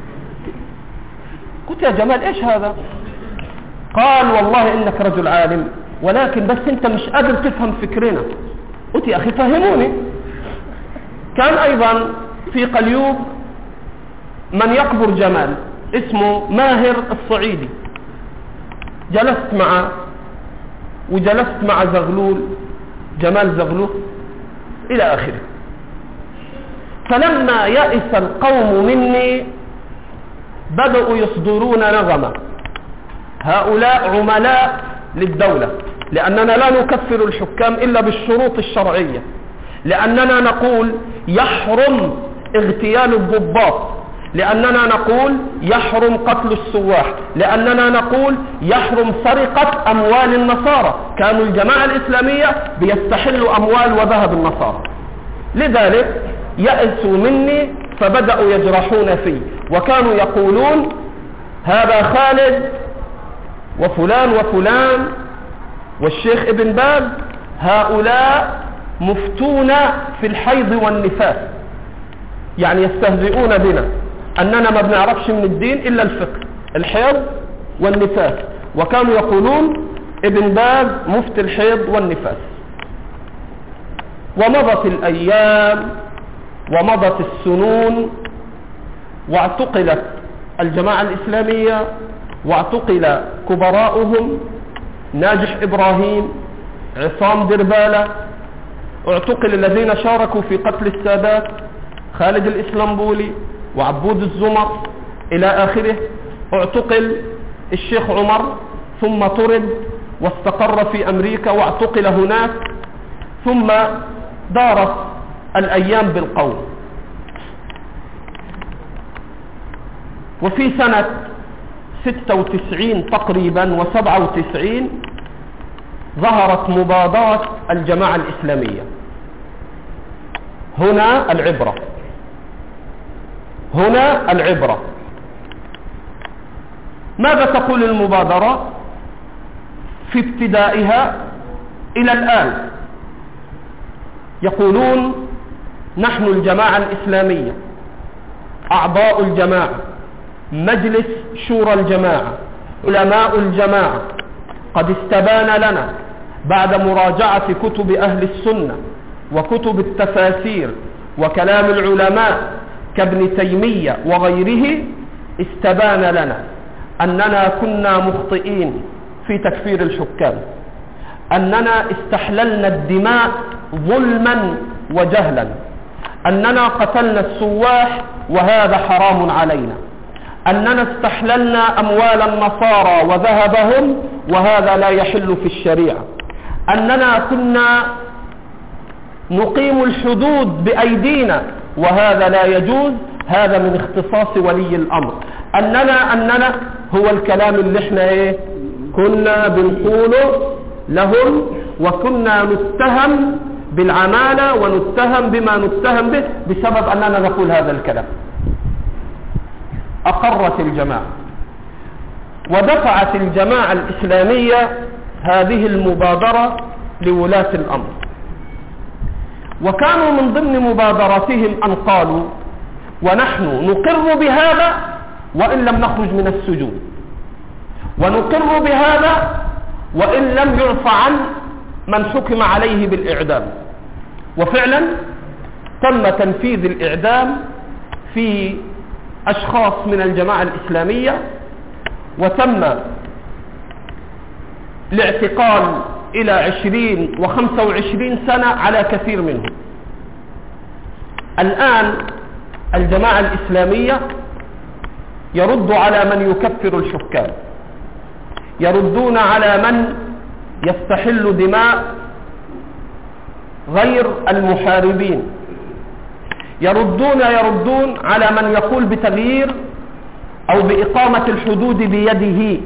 قلت يا جمال ايش هذا؟ قال والله انك رجل عالم، ولكن بس انت مش قادر تفهم فكرنا. قلت يا اخي فهموني. كان ايضا في قليوب من يقبر جمال اسمه ماهر الصعيدي. جلست معه وجلست مع زغلول، جمال زغلول الى اخره. فلما يئس القوم مني بدأوا يصدرون نغمة. هؤلاء عملاء للدولة، لأننا لا نكفر الحكام إلا بالشروط الشرعية، لأننا نقول يحرم اغتيال الضباط، لأننا نقول يحرم قتل السواح، لأننا نقول يحرم سرقة أموال النصارى. كانوا الجماعة الإسلامية بيستحلوا أموال وذهب النصارى. لذلك يأسوا مني فبدأوا يجرحون فيه، وكانوا يقولون هذا خالد وفلان وفلان والشيخ ابن باز هؤلاء مفتون في الحيض والنفاس، يعني يستهزئون بنا أننا ما بنعرفش من الدين إلا الفقه، الحيض والنفاس. وكانوا يقولون ابن باز مفتي الحيض والنفاس. ومضت الأيام ومضت السنون، واعتقلت الجماعة الإسلامية واعتقل كبراؤهم ناجح إبراهيم، عصام دربالة، اعتقل الذين شاركوا في قتل السادات خالد الإسلامبولي وعبود الزمر إلى آخره. اعتقل الشيخ عمر ثم طرد واستقر في أمريكا واعتقل هناك، ثم دارت الأيام بالقول. وفي سنة 96 تقريبا و97 ظهرت مبادرة الجماعة الإسلامية. هنا العبرة، هنا العبرة. ماذا تقول المبادرة في ابتدائها إلى الآن؟ يقولون نحن الجماعة الإسلامية، أعضاء الجماعة، مجلس شورى الجماعة، علماء الجماعة، قد استبان لنا بعد مراجعة كتب أهل السنة وكتب التفاسير وكلام العلماء كابن تيمية وغيره استبان لنا أننا كنا مخطئين في تكفير الحكام، أننا استحللنا الدماء ظلما وجهلا، أننا قتلنا السواح وهذا حرام علينا، أننا استحللنا أموال النصارى وذهبهم وهذا لا يحل في الشريعة، أننا كنا نقيم الحدود بأيدينا وهذا لا يجوز، هذا من اختصاص ولي الأمر. أننا هو الكلام اللي احنا كنا بنقوله لهم، وكنا نتهم بالعمالة ونتهم بما نتهم به بسبب أننا نقول هذا الكلام. أقرت الجماعة ودفعت الجماعة الإسلامية هذه المبادرة لولاة الأمر، وكانوا من ضمن مبادراتهم أن قالوا ونحن نقر بهذا وإن لم نخرج من السجون، ونقر بهذا وإن لم يعفى عن من حكم عليه بالإعدام. وفعلا تم تنفيذ الإعدام في أشخاص من الجماعة الإسلامية، وتم الاعتقال إلى 20 و25 سنة على كثير منهم. الآن الجماعة الإسلامية يرد على من يكفر الحكام، يردون على من يستحل دماء غير المحاربين، يردون على من يقول بتغيير أو بإقامة الحدود بيده،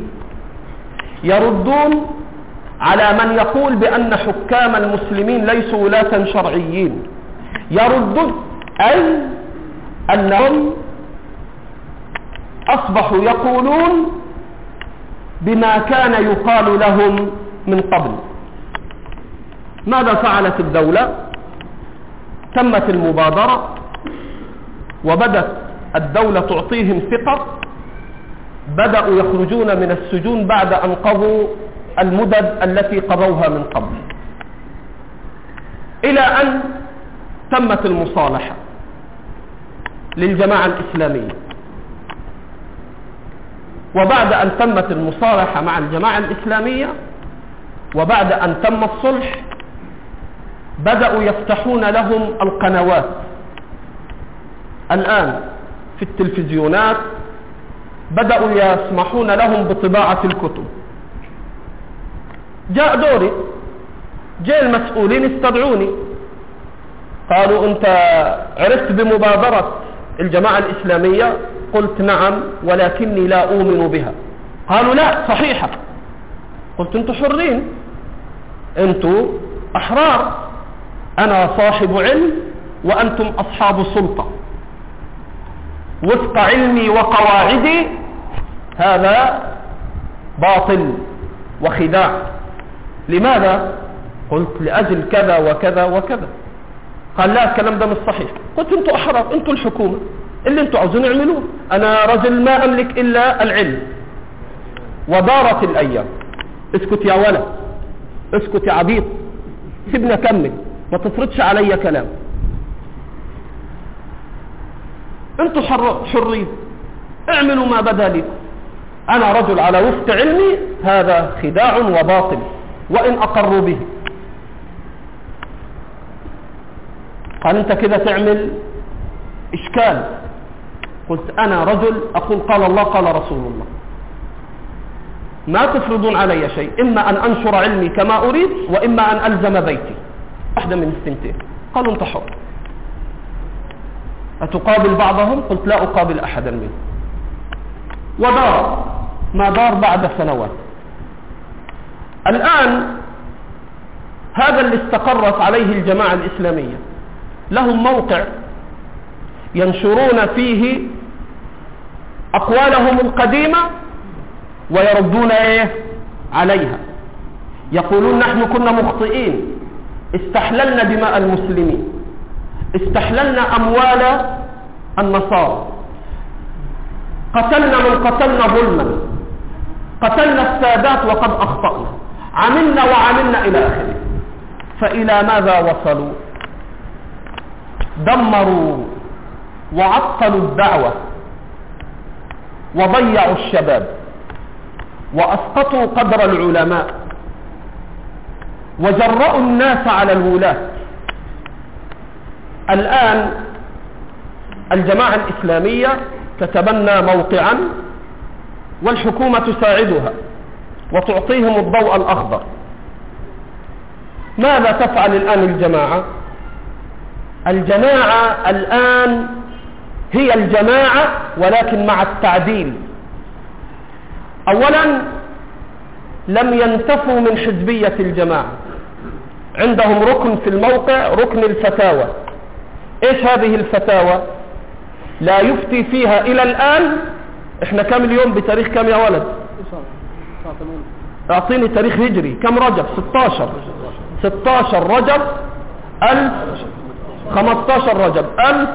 يردون على من يقول بأن حكام المسلمين ليسوا ولاة شرعيين، يردون أي أنهم أصبحوا يقولون بما كان يقال لهم من قبل. ماذا فعلت الدولة؟ تمت المبادرة وبدت الدولة تعطيهم ثقة، بدأوا يخرجون من السجون بعد أن قضوا المدد التي قضوها من قبل، إلى أن تمت المصالحة للجماعة الإسلامية. وبعد أن تمت المصالحة مع الجماعة الإسلامية وبعد أن تم الصلح بدأوا يفتحون لهم القنوات الآن في التلفزيونات، بدأوا يسمحون لهم بطباعة الكتب. جاء دوري، جاء المسؤولين استدعوني قالوا أنت عرفت بمبادرة الجماعة الإسلامية؟ قلت نعم ولكني لا أؤمن بها. قالوا لا صحيحة. قلت أنتم حرين، أنتم أحرار، أنا صاحب علم وأنتم أصحاب سلطة، وفق علمي وقواعدي هذا باطل وخداع. لماذا؟ قلت لأجل كذا وكذا وكذا. قال لا الكلام ده مش صحيح. قلت انتوا أحرار، انتوا الحكومة، اللي انتوا عاوزين اعملوه، انا رجل ما املك الا العلم. ودارت الايام. اسكت يا ولد، اسكت يا عبيط، سيبني اكمل، ما تفرضش عليا كلام. انتوا حرين، اعملوا ما بدا لكم، انا رجل على وفق علمي، هذا خداع وباطل وان اقروا به. قال انت كده تعمل اشكال. قلت انا رجل اقول قال الله قال رسول الله، ما تفرضون علي شيء، اما ان انشر علمي كما اريد واما ان الزم بيتي، واحدة من الثنتين. قالوا انت حر. اتقابل بعضهم؟ قلت لا اقابل احدا منهم. ودار ما دار بعد سنوات. الان هذا اللي استقرت عليه الجماعة الاسلامية لهم موقع ينشرون فيه أقوالهم القديمة ويردون عليها. يقولون نحن كنا مخطئين، استحللنا دماء المسلمين، استحللنا أموال النصارى، قتلنا من قتلنا ظلما، قتلنا السادات وقد أخطأنا، عملنا وعملنا إلى آخره. فإلى ماذا وصلوا؟ دمروا وعطلوا الدعوة وضيعوا الشباب وأسقطوا قدر العلماء وجرأوا الناس على الولاة. الآن الجماعة الإسلامية تتبنى موقعا والحكومة تساعدها وتعطيهم الضوء الأخضر. ماذا تفعل الآن الجماعة؟ الجماعة الآن هي الجماعة ولكن مع التعديل. أولا لم ينتفوا من حزبية الجماعة، عندهم ركن في الموقع، ركن الفتاوى. ايش هذه الفتاوى؟ لا يفتي فيها إلى الآن. احنا كم اليوم؟ بتاريخ كم يا ولد؟ اعطيني تاريخ هجري. كم رجب؟ 16 رجب 15 رجب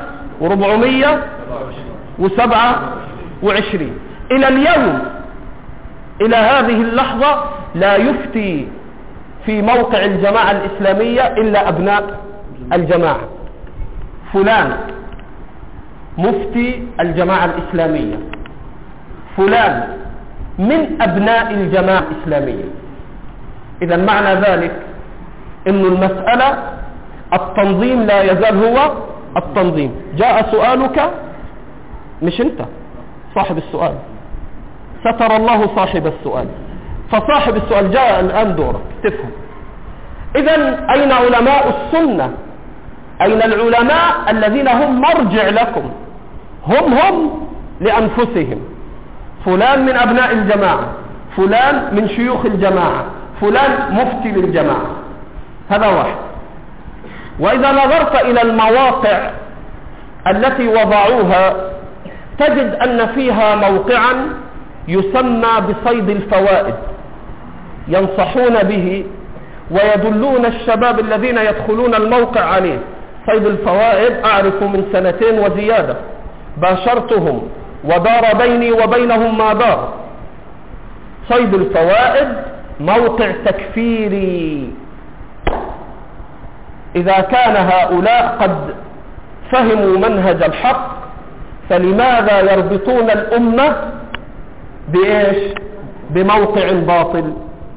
1427. إلى اليوم، إلى هذه اللحظة لا يفتي في موقع الجماعة الإسلامية إلا أبناء الجماعة. فلان مفتي الجماعة الإسلامية، فلان من أبناء الجماعة الإسلامية. إذا معنى ذلك إن المسألة التنظيم لا يزال هو التنظيم. جاء سؤالك، مش أنت صاحب السؤال، ستر الله صاحب السؤال، فصاحب السؤال جاء الآن دورك تفهم. إذن أين علماء السنة؟ أين العلماء الذين هم مرجع لكم؟ هم لأنفسهم. فلان من أبناء الجماعة، فلان من شيوخ الجماعة، فلان مفتي للجماعة. هذا واحد. وإذا نظرت إلى المواقع التي وضعوها تجد أن فيها موقعا يسمى بصيد الفوائد، ينصحون به ويدلون الشباب الذين يدخلون الموقع عليه. صيد الفوائد أعرف من 2 وزيادة، باشرتهم ودار بيني وبينهم ما دار. صيد الفوائد موقع تكفيري. إذا كان هؤلاء قد فهموا منهج الحق فلماذا يربطون الأمة بإيش؟ بموقع باطل.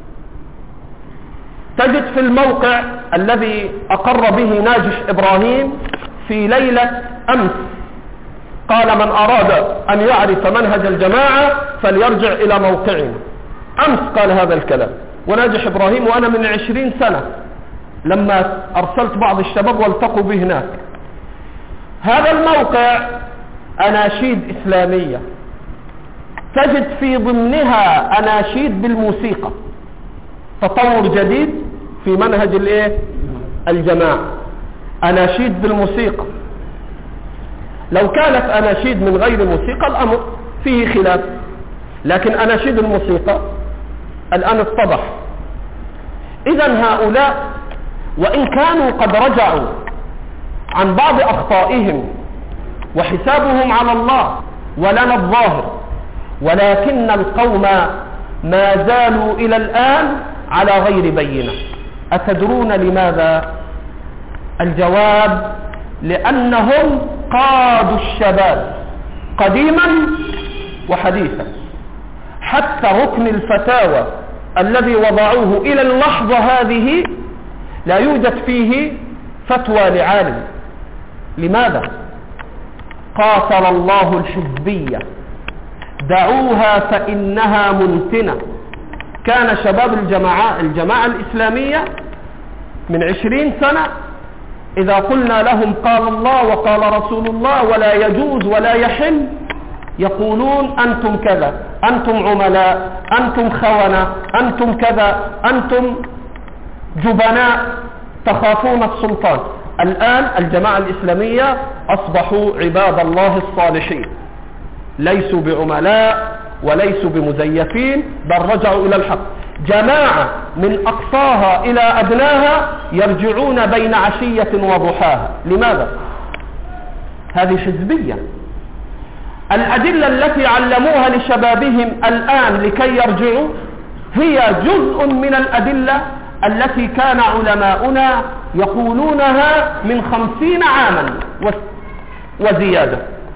تجد في الموقع الذي أقر به ناجح إبراهيم في ليلة أمس قال من أراد أن يعرف منهج الجماعة فليرجع إلى موقعنا. أمس قال هذا الكلام وناجح إبراهيم، وأنا من 20 سنة لما أرسلت بعض الشباب والتقوا به هناك. هذا الموقع أناشيد إسلامية، تجد في ضمنها أناشيد بالموسيقى، تطور جديد في منهج الجماعة. أناشيد بالموسيقى. لو كانت أناشيد من غير موسيقى الأمر فيه خلاف، لكن أناشيد الموسيقى الآن اتضح. إذن هؤلاء وإن كانوا قد رجعوا عن بعض أخطائهم وحسابهم على الله ولنا الظاهر، ولكن القوم ما زالوا إلى الآن على غير بينة. أتدرون لماذا؟ الجواب لأنهم قادوا الشباب قديما وحديثا. حتى ركن الفتاوى الذي وضعوه إلى اللحظة هذه لا يوجد فيه فتوى لعالم. لماذا؟ قاتل الله الحزبية، دعوها فإنها منتنة. كان شباب الجماعة الإسلامية من 20 سنة إذا قلنا لهم قال الله وقال رسول الله ولا يجوز ولا يحل، يقولون أنتم كذا، أنتم عملاء، أنتم خونة، أنتم كذا، أنتم جبناء تخافون السلطان. الآن الجماعة الإسلامية أصبحوا عباد الله الصالحين، ليسوا بعملاء وليسوا بمزيفين، بل رجعوا إلى الحق. جماعة من أقصاها إلى أدناها يرجعون بين عشية وضحاها. لماذا؟ هذه حزبية. الأدلة التي علموها لشبابهم الآن لكي يرجعوا هي جزء من الأدلة التي كان علماؤنا يقولونها من 50 عاما وزيادة.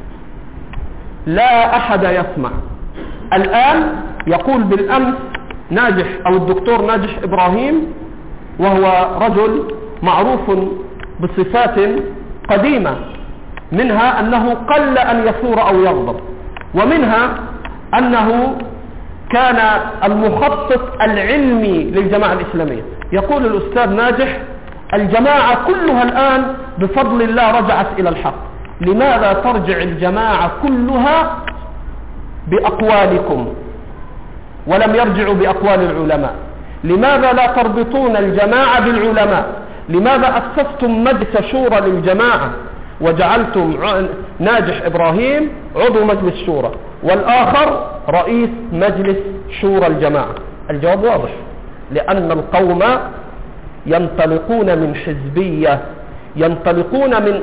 لا أحد يسمع. الآن يقول بالأمس ناجح أو الدكتور ناجح إبراهيم، وهو رجل معروف بصفات قديمة، منها أنه قل أن يثور أو يغضب، ومنها أنه كان المخطط العلمي للجماعة الإسلامية. يقول الأستاذ ناجح: الجماعة كلها الآن بفضل الله رجعت إلى الحق. لماذا ترجع الجماعة كلها بأقوالكم ولم يرجعوا بأقوال العلماء؟ لماذا لا تربطون الجماعة بالعلماء؟ لماذا أسستم مجلس شورى للجماعة وجعلتم ناجح إبراهيم عضو مجلس شورى والآخر رئيس مجلس شورى الجماعة؟ الجواب واضح: لأن القوم ينطلقون من حزبية، ينطلقون من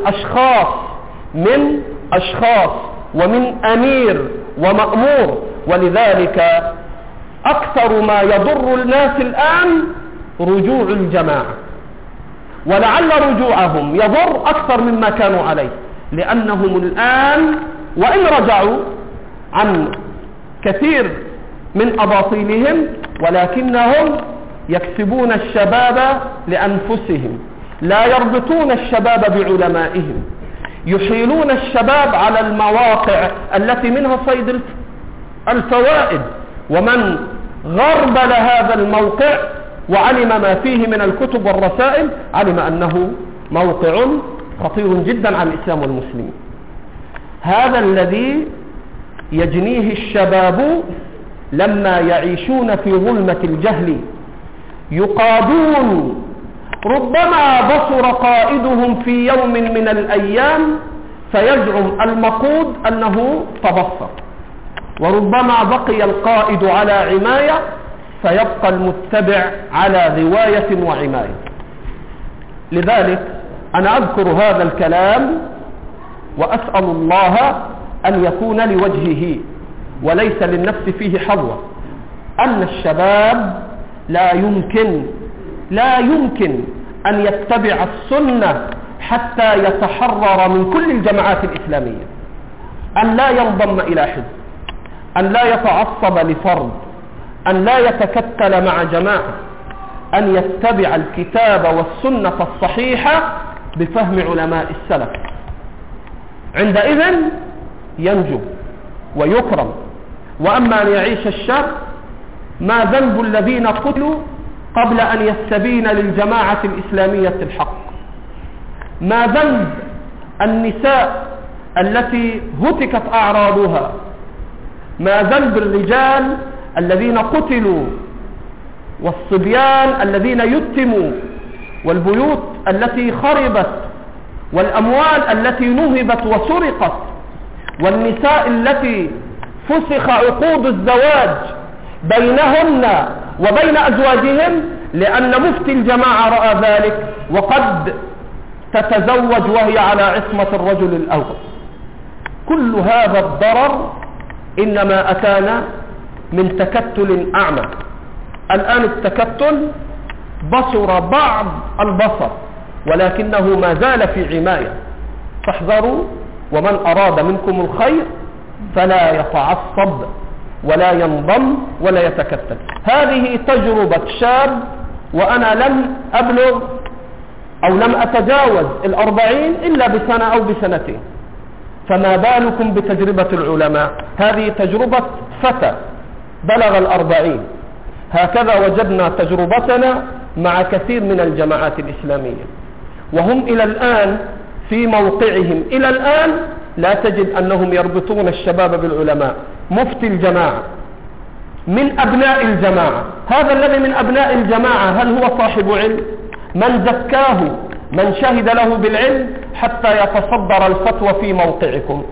أشخاص ومن أمير ومأمور. ولذلك أكثر ما يضر الناس الآن رجوع الجماعة، ولعل رجوعهم يضر أكثر مما كانوا عليه، لأنهم الآن وإن رجعوا عن كثير من أباطيلهم ولكنهم يكسبون الشباب لأنفسهم، لا يربطون الشباب بعلمائهم، يحيلون الشباب على المواقع التي منها صيد الفوائد. ومن غربل هذا الموقع وعلم ما فيه من الكتب والرسائل علم أنه موقع خطير جدا على الإسلام والمسلمين. هذا الذي يجنيه الشباب لما يعيشون في ظلمة الجهل، يقادون، ربما بصر قائدهم في يوم من الأيام فيزعم المقود أنه تبصر، وربما بقي القائد على عماية فيبقى المتبع على رواية وعماية. لذلك أنا أذكر هذا الكلام وأسأل الله أن يكون لوجهه وليس للنفس فيه حظوة، أن الشباب لا يمكن أن يتبع السنة حتى يتحرر من كل الجماعات الإسلامية، أن لا ينضم إلى حزب، أن لا يتعصب لفرد، أن لا يتكتل مع جماعة، أن يتبع الكتاب والسنة الصحيحة بفهم علماء السلف. عندئذ ينجو ويكرم. وأما أن يعيش الشاب، ما ذنب الذين قتلوا قبل أن يستبين للجماعة الإسلامية الحق؟ ما ذنب النساء التي هتكت أعراضها؟ ما ذنب الرجال الذين قتلوا والصبيان الذين يتموا والبيوت التي خربت والأموال التي نهبت وسرقت والنساء التي فسخ عقود الزواج بينهن وبين أزواجهم لأن مفتي الجماعة رأى ذلك وقد تتزوج وهي على عصمة الرجل الأول؟ كل هذا الضرر إنما أتانا من تكتل أعمى. الآن التكتل بصر بعض البصر ولكنه ما زال في عماية، فاحذروا، ومن أراد منكم الخير فلا يتعصب ولا ينضم ولا يتكتل. هذه تجربة شاب، وأنا لم أبلغ أو لم أتجاوز 40 إلا بسنة أو بسنتين، فما بالكم بتجربة العلماء؟ هذه تجربة فتى بلغ 40. هكذا وجدنا تجربتنا مع كثير من الجماعات الإسلامية، وهم إلى الآن في موقعهم، إلى الآن لا تجد أنهم يربطون الشباب بالعلماء. مفتي الجماعة من أبناء الجماعة، هذا الذي من أبناء الجماعة هل هو صاحب علم؟ من زكاه؟ من شهد له بالعلم حتى يتصدر الفتوى في موقعكم؟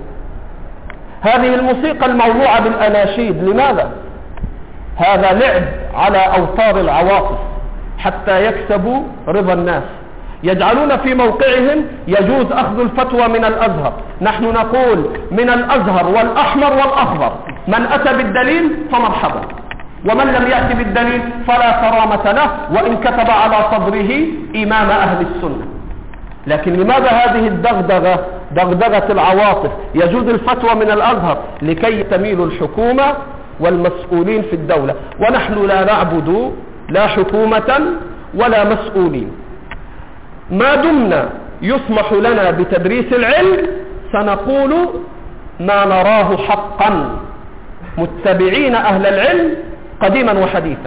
هذه الموسيقى المولوعة بالأناشيد، لماذا؟ هذا لعب على أوتار العواطف حتى يكسبوا رضا الناس. يجعلون في موقعهم يجوز أخذ الفتوى من الأزهر. نحن نقول من الأزهر والأحمر والأخضر، من أتى بالدليل فمرحبا. ومن لم يأتي بالدليل فلا كرامة له وإن كتب على صدره إمام أهل السنة. لكن لماذا هذه الدغدغة، دغدغة العواطف؟ يجوز الفتوى من الأزهر لكي تميل الحكومة والمسؤولين في الدولة، ونحن لا نعبد لا حكومة ولا مسؤولين. ما دمنا يسمح لنا بتدريس العلم سنقول ما نراه حقا متبعين أهل العلم قديما وحديثا.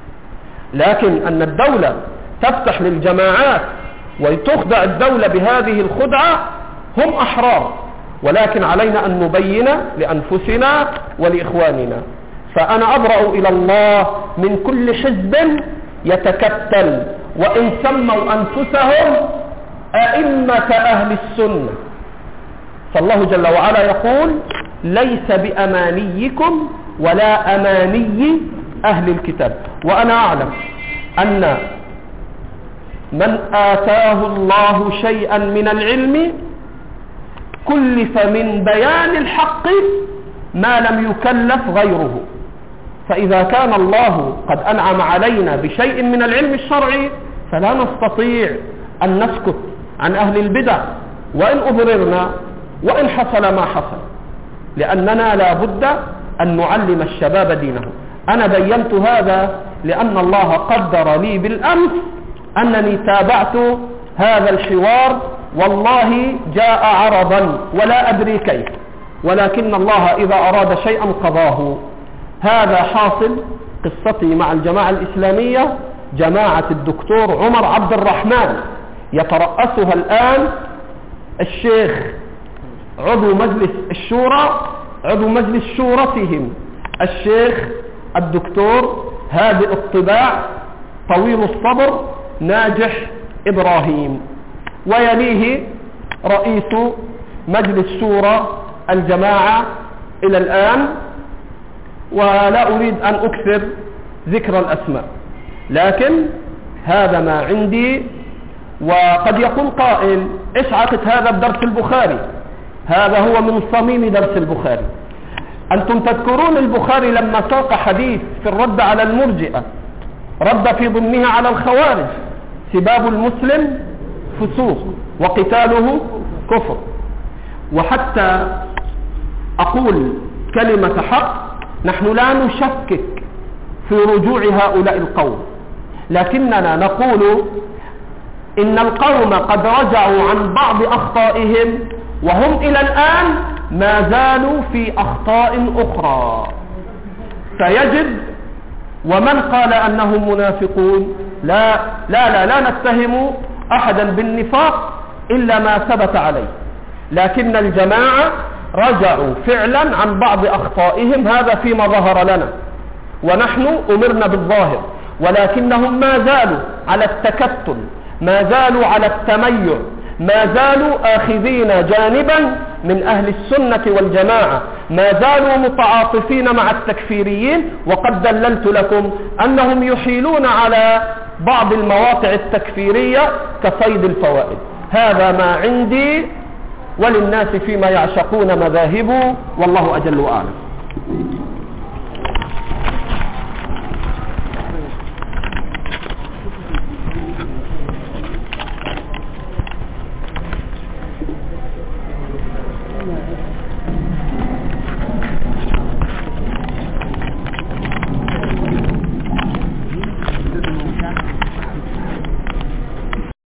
لكن أن الدولة تفتح للجماعات وتخدع الدولة بهذه الخدعة هم أحرار، ولكن علينا أن نبين لأنفسنا ولإخواننا. فأنا أبرأ إلى الله من كل حزب يتكتل وإن سموا أنفسهم أئمة أهل السنة. فالله جل وعلا يقول ليس بأمانيكم ولا أماني أهل الكتاب. وأنا أعلم أن من آتاه الله شيئا من العلم كلف من بيان الحق ما لم يكلف غيره. فإذا كان الله قد أنعم علينا بشيء من العلم الشرعي فلا نستطيع أن نسكت عن أهل البدع وإن أضررنا وإن حصل ما حصل، لأننا لا بد أن نعلم الشباب دينه. أنا بينت هذا لأن الله قدر لي بالأمس أنني تابعت هذا الحوار، والله جاء عرضا ولا أدري كيف، ولكن الله إذا أراد شيئا قضاه. هذا حاصل قصتي مع الجماعة الإسلامية، جماعة الدكتور عمر عبد الرحمن يترأسها الآن الشيخ عضو مجلس الشورى، عضو مجلس شورتهم الشيخ الدكتور هادئ الطباع طويل الصبر ناجح إبراهيم، ويليه رئيس مجلس شورى الجماعة إلى الآن، ولا أريد أن أكثر ذكر الأسماء، لكن هذا ما عندي. وقد يقول قائل إيش عقد هذا بدرس البخاري؟ هذا هو من صميم درس البخاري. أنتم تذكرون البخاري لما ساق حديث في الرد على المرجئة رد في ضمنها على الخوارج: سباب المسلم فسوق وقتاله كفر. وحتى أقول كلمة حق، نحن لا نشكك في رجوع هؤلاء القوم، لكننا نقول إن القوم قد رجعوا عن بعض أخطائهم وهم إلى الآن ما زالوا في أخطاء أخرى. فيجب، ومن قال أنهم منافقون لا نتهم أحدا بالنفاق إلا ما ثبت عليه، لكن الجماعة رجعوا فعلا عن بعض أخطائهم، هذا فيما ظهر لنا، ونحن أمرنا بالظاهر، ولكنهم ما زالوا على التكتل، ما زالوا على التميع، ما زالوا آخذين جانبا من أهل السنة والجماعة، ما زالوا متعاطفين مع التكفيريين. وقد دللت لكم أنهم يحيلون على بعض المواقع التكفيرية كصيد الفوائد. هذا ما عندي، وللناس فيما يعشقون مذاهب، والله أجل وأعلم.